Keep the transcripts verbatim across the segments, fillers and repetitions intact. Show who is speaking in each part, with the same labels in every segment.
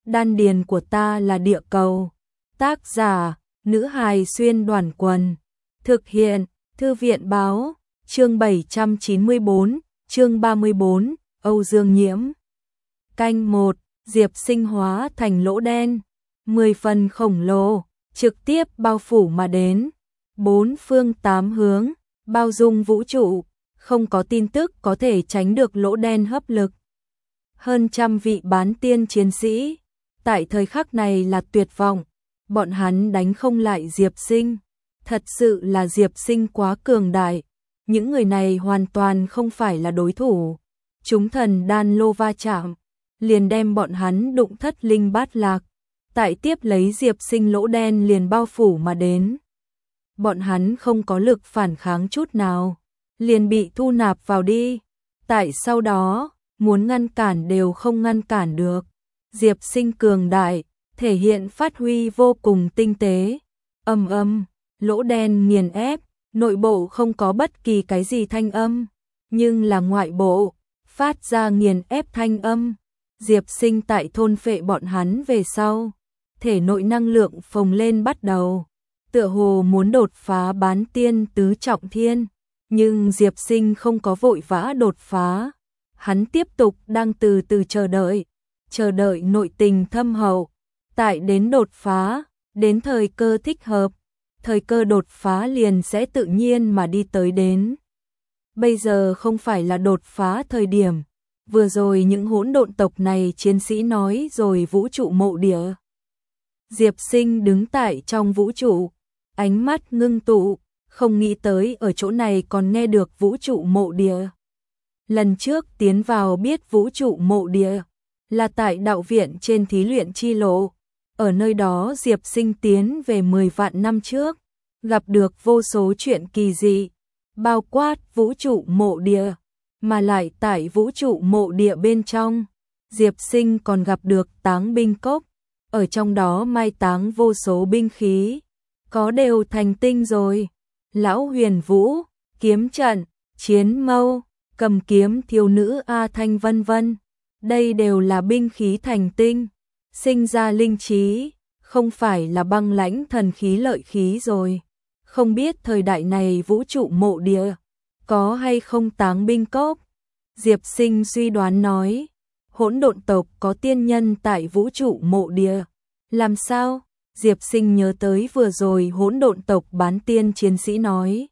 Speaker 1: đan điền của ta là địa cầu. Tác giả, nữ hài xuyên đoàn quần. Thực hiện, thư viện báo, chương bảy trăm chín mươi tư, chương ba mươi tư, Âu Dương Nhiễm. Canh một, Diệp Sinh hóa thành lỗ đen, mười phần khổng lồ, trực tiếp bao phủ mà đến. Bốn phương tám hướng, bao dung vũ trụ, không có tin tức có thể tránh được lỗ đen hấp lực. Hơn trăm vị bán tiên chiến sĩ, tại thời khắc này là tuyệt vọng, bọn hắn đánh không lại Diệp Sinh. Thật sự là Diệp Sinh quá cường đại, những người này hoàn toàn không phải là đối thủ. Chúng thần đan lô va chạm, liền đem bọn hắn đụng thất linh bát lạc, tại tiếp lấy Diệp Sinh lỗ đen liền bao phủ mà đến. Bọn hắn không có lực phản kháng chút nào, liền bị thu nạp vào đi. Tại sau đó, muốn ngăn cản đều không ngăn cản được. Diệp Sinh cường đại, thể hiện phát huy vô cùng tinh tế. Âm âm, lỗ đen nghiền ép, nội bộ không có bất kỳ cái gì thanh âm, nhưng là ngoại bộ, phát ra nghiền ép thanh âm. Diệp Sinh tại thôn phệ bọn hắn về sau, thể nội năng lượng phồng lên bắt đầu, tựa hồ muốn đột phá bán tiên tứ trọng thiên, nhưng Diệp Sinh không có vội vã đột phá, hắn tiếp tục đang từ từ chờ đợi, chờ đợi nội tình thâm hậu, tại đến đột phá, đến thời cơ thích hợp, thời cơ đột phá liền sẽ tự nhiên mà đi tới đến. Bây giờ không phải là đột phá thời điểm, vừa rồi những hỗn độn tộc này chiến sĩ nói rồi vũ trụ mộ địa. Diệp Sinh đứng tại trong vũ trụ, ánh mắt ngưng tụ, không nghĩ tới ở chỗ này còn nghe được vũ trụ mộ địa. Lần trước tiến vào biết vũ trụ mộ địa là tại đạo viện trên thí luyện chi lộ. Ở nơi đó Diệp Sinh tiến về mười vạn năm trước, gặp được vô số chuyện kỳ dị, bao quát vũ trụ mộ địa, mà lại tại vũ trụ mộ địa bên trong, Diệp Sinh còn gặp được táng binh cốc, ở trong đó mai táng vô số binh khí, có đều thành tinh rồi. Lão huyền vũ, kiếm trận, chiến mâu, cầm kiếm thiếu nữ A Thanh vân vân, đây đều là binh khí thành tinh, sinh ra linh trí, không phải là băng lãnh thần khí lợi khí rồi. Không biết thời đại này vũ trụ mộ địa có hay không táng binh cốc? Diệp Sinh suy đoán nói, hỗn độn tộc có tiên nhân tại vũ trụ mộ địa. Làm sao? Diệp Sinh nhớ tới vừa rồi hỗn độn tộc bán tiên chiến sĩ nói.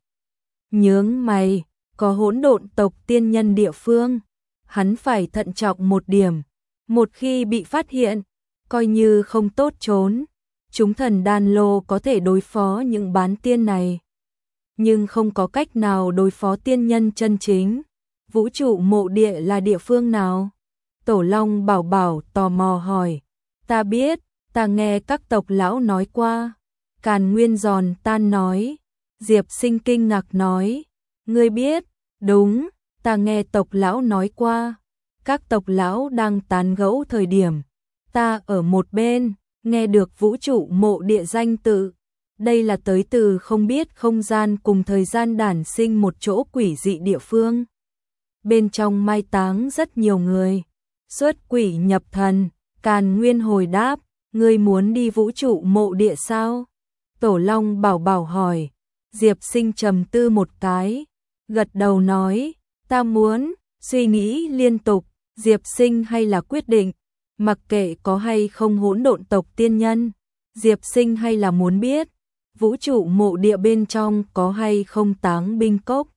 Speaker 1: Nhướng mày, có hỗn độn tộc tiên nhân địa phương, hắn phải thận trọng một điểm, một khi bị phát hiện, coi như không tốt trốn. Chúng thần đan lô có thể đối phó những bán tiên này, nhưng không có cách nào đối phó tiên nhân chân chính. Vũ trụ mộ địa là địa phương nào? Tổ Long Bảo Bảo tò mò hỏi. Ta biết, ta nghe các tộc lão nói qua. Càn Nguyên Giòn Tan nói. Diệp Sinh kinh ngạc nói. Ngươi biết? Đúng, ta nghe tộc lão nói qua. Các tộc lão đang tán gẫu thời điểm, ta ở một bên, nghe được vũ trụ mộ địa danh tự. Đây là tới từ không biết không gian cùng thời gian đản sinh một chỗ quỷ dị địa phương. Bên trong mai táng rất nhiều người. Xuất quỷ nhập thần, Càn Nguyên hồi đáp, ngươi muốn đi vũ trụ mộ địa sao? Tổ Long Bảo Bảo hỏi. Diệp Sinh trầm tư một cái, gật đầu nói, ta muốn. Suy nghĩ liên tục, Diệp Sinh hay là quyết định, mặc kệ có hay không hỗn độn tộc tiên nhân, Diệp Sinh hay là muốn biết, vũ trụ mộ địa bên trong có hay không táng binh cốc.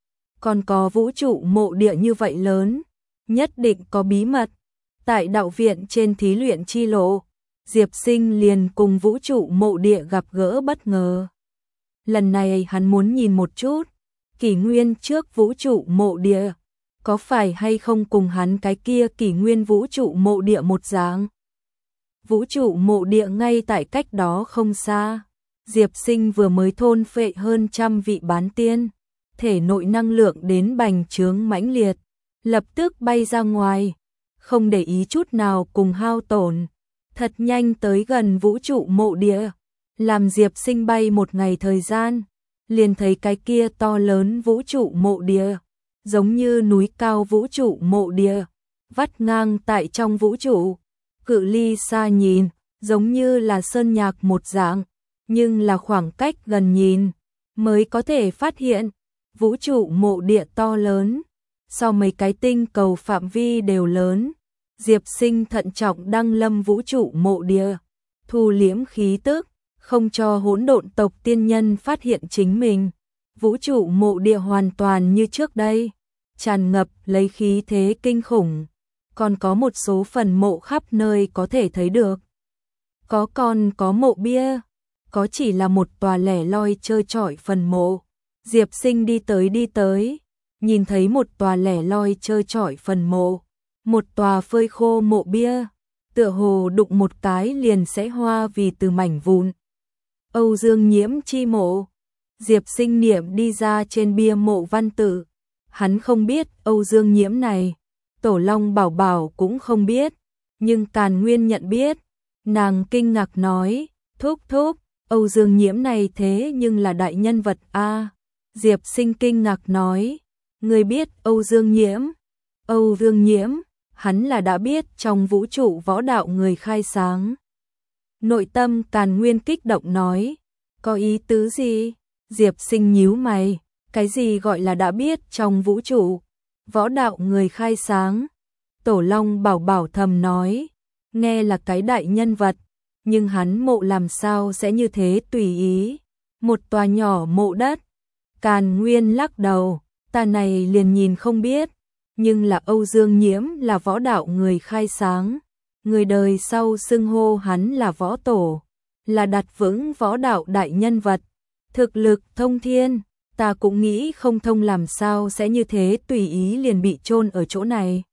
Speaker 1: Còn có vũ trụ mộ địa như vậy lớn, nhất định có bí mật. Tại đạo viện trên thí luyện chi lộ, Diệp Sinh liền cùng vũ trụ mộ địa gặp gỡ bất ngờ. Lần này hắn muốn nhìn một chút, kỷ nguyên trước vũ trụ mộ địa, có phải hay không cùng hắn cái kia kỷ nguyên vũ trụ mộ địa một dạng. Vũ trụ mộ địa ngay tại cách đó không xa, Diệp Sinh vừa mới thôn phệ hơn trăm vị bán tiên, thể nội năng lượng đến bành trướng mãnh liệt, lập tức bay ra ngoài, không để ý chút nào cùng hao tổn, thật nhanh tới gần vũ trụ mộ địa, làm Diệp Sinh bay một ngày thời gian, liền thấy cái kia to lớn vũ trụ mộ địa, giống như núi cao vũ trụ mộ địa, vắt ngang tại trong vũ trụ, cự ly xa nhìn, giống như là sơn nhạc một dạng, nhưng là khoảng cách gần nhìn, mới có thể phát hiện, vũ trụ mộ địa to lớn, so mấy cái tinh cầu phạm vi đều lớn. Diệp Sinh thận trọng đăng lâm vũ trụ mộ địa, thu liễm khí tức, không cho hỗn độn tộc tiên nhân phát hiện chính mình. Vũ trụ mộ địa hoàn toàn như trước đây, tràn ngập lấy khí thế kinh khủng, còn có một số phần mộ khắp nơi có thể thấy được. Có còn có mộ bia, có chỉ là một tòa lẻ loi trơ trọi phần mộ. Diệp Sinh đi tới đi tới, nhìn thấy một tòa lẻ loi trơ trọi phần mộ, một tòa phơi khô mộ bia, tựa hồ đụng một cái liền sẽ hoa vì từ mảnh vụn. Âu Dương Nhiễm chi mộ. Diệp Sinh niệm đi ra trên bia mộ văn tự, hắn không biết Âu Dương Nhiễm này, Tổ Long Bảo Bảo cũng không biết, nhưng Càn Nguyên nhận biết. Nàng kinh ngạc nói, thúc thúc, Âu Dương Nhiễm này thế nhưng là đại nhân vật a. Diệp Sinh kinh ngạc nói, người biết Âu Dương Nhiễm? Âu Dương Nhiễm, hắn là đã biết trong vũ trụ võ đạo người khai sáng. Nội tâm Càn Nguyên kích động nói, có ý tứ gì? Diệp Sinh nhíu mày, cái gì gọi là đã biết trong vũ trụ võ đạo người khai sáng? Tổ Long Bảo Bảo thầm nói, nghe là cái đại nhân vật, nhưng hắn mộ làm sao sẽ như thế tùy ý, một tòa nhỏ mộ đất. Càn Nguyên lắc đầu, ta này liền nhìn không biết, nhưng là Âu Dương Nhiễm là võ đạo người khai sáng, người đời sau xưng hô hắn là võ tổ, là đặt vững võ đạo đại nhân vật, thực lực thông thiên, ta cũng nghĩ không thông làm sao sẽ như thế tùy ý liền bị chôn ở chỗ này.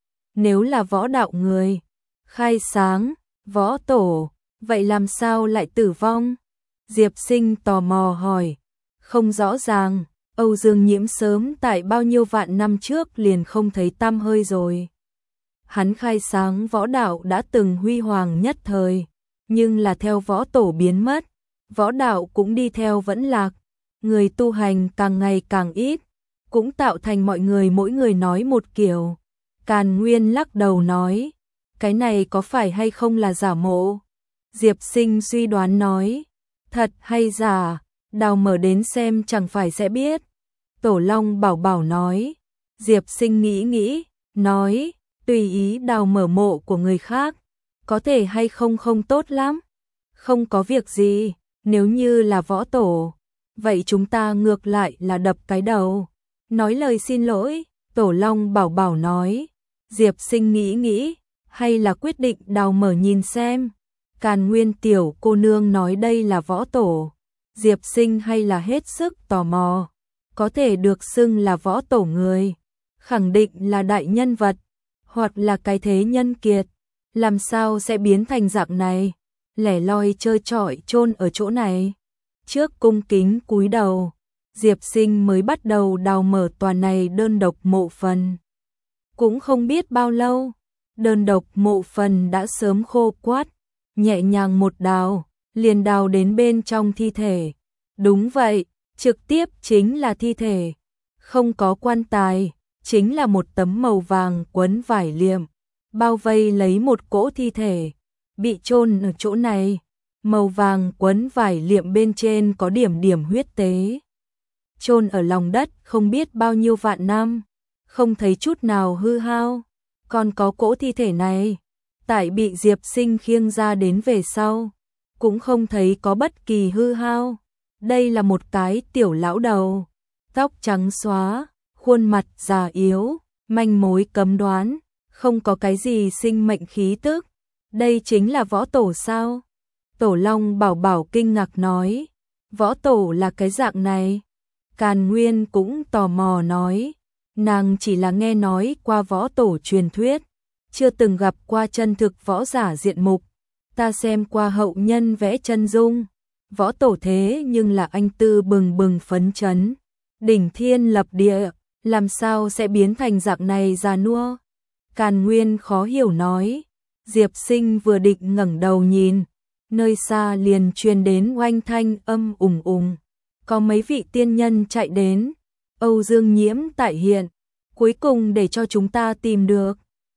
Speaker 1: Nếu là võ đạo người khai sáng, võ tổ, vậy làm sao lại tử vong? Diệp Sinh tò mò hỏi, không rõ ràng, Âu Dương Nhiễm sớm tại bao nhiêu vạn năm trước liền không thấy tăm hơi rồi. Hắn khai sáng võ đạo đã từng huy hoàng nhất thời, nhưng là theo võ tổ biến mất, võ đạo cũng đi theo vẫn lạc, người tu hành càng ngày càng ít, cũng tạo thành mọi người mỗi người nói một kiểu. Càn Nguyên lắc đầu nói, cái này có phải hay không là giả mộ? Diệp Sinh suy đoán nói, thật hay giả, đào mở đến xem chẳng phải sẽ biết. Tổ Long Bảo Bảo nói, Diệp Sinh nghĩ nghĩ, nói, tùy ý đào mở mộ của người khác, có thể hay không không tốt lắm. Không có việc gì, nếu như là võ tổ, vậy chúng ta ngược lại là đập cái đầu. Nói lời xin lỗi, Tổ Long Bảo Bảo nói, Diệp Sinh nghĩ nghĩ, hay là quyết định đào mở nhìn xem. Càn Nguyên tiểu cô nương nói đây là võ tổ, Diệp Sinh hay là hết sức tò mò, có thể được xưng là võ tổ người, khẳng định là đại nhân vật, hoặc là cái thế nhân kiệt, làm sao sẽ biến thành dạng này, lẻ loi trơ trọi chôn ở chỗ này. Trước cung kính cúi đầu, Diệp Sinh mới bắt đầu đào mở tòa này đơn độc mộ phần. Cũng không biết bao lâu, đơn độc mộ phần đã sớm khô quắt, nhẹ nhàng một đào, liền đào đến bên trong thi thể. Đúng vậy, trực tiếp chính là thi thể, không có quan tài, chính là một tấm màu vàng quấn vải liệm, bao vây lấy một cỗ thi thể, bị chôn ở chỗ này. Màu vàng quấn vải liệm bên trên có điểm điểm huyết tế, chôn ở lòng đất không biết bao nhiêu vạn năm, không thấy chút nào hư hao. Còn có cỗ thi thể này, tại bị Diệp Sinh khiêng ra đến về sau, cũng không thấy có bất kỳ hư hao. Đây là một cái tiểu lão đầu, tóc trắng xóa, khuôn mặt già yếu, manh mối cấm đoán, không có cái gì sinh mệnh khí tức. Đây chính là võ tổ sao? Tổ Long Bảo Bảo kinh ngạc nói, võ tổ là cái dạng này. Càn Nguyên cũng tò mò nói, nàng chỉ là nghe nói qua võ tổ truyền thuyết, chưa từng gặp qua chân thực võ giả diện mục. Ta xem qua hậu nhân vẽ chân dung, võ tổ thế nhưng là anh tư bừng bừng phấn chấn, đỉnh thiên lập địa, làm sao sẽ biến thành dạng này già nua? Càn Nguyên khó hiểu nói. Diệp Sinh vừa định ngẩng đầu nhìn, nơi xa liền truyền đến oanh thanh âm ùng ùng, có mấy vị tiên nhân chạy đến. Âu Dương Nhiễm tại hiện, cuối cùng để cho chúng ta tìm được.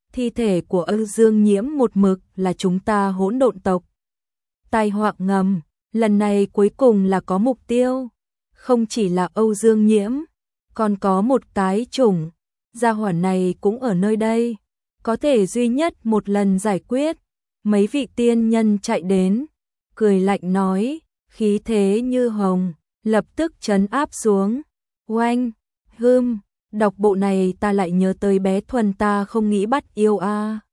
Speaker 1: thi thể của Âu Dương Nhiễm một mực là chúng ta hỗn độn tộc. Tai họa ngầm, lần này cuối cùng là có mục tiêu, không chỉ là Âu Dương Nhiễm, còn có một tái chủng, gia hỏa này cũng ở nơi đây, có thể duy nhất một lần giải quyết. Mấy vị tiên nhân chạy đến, cười lạnh nói, khí thế như hồng, lập tức trấn áp xuống. Oanh, hưm, đọc bộ này ta lại nhớ tới bé Thuần ta không nghĩ bắt yêu a.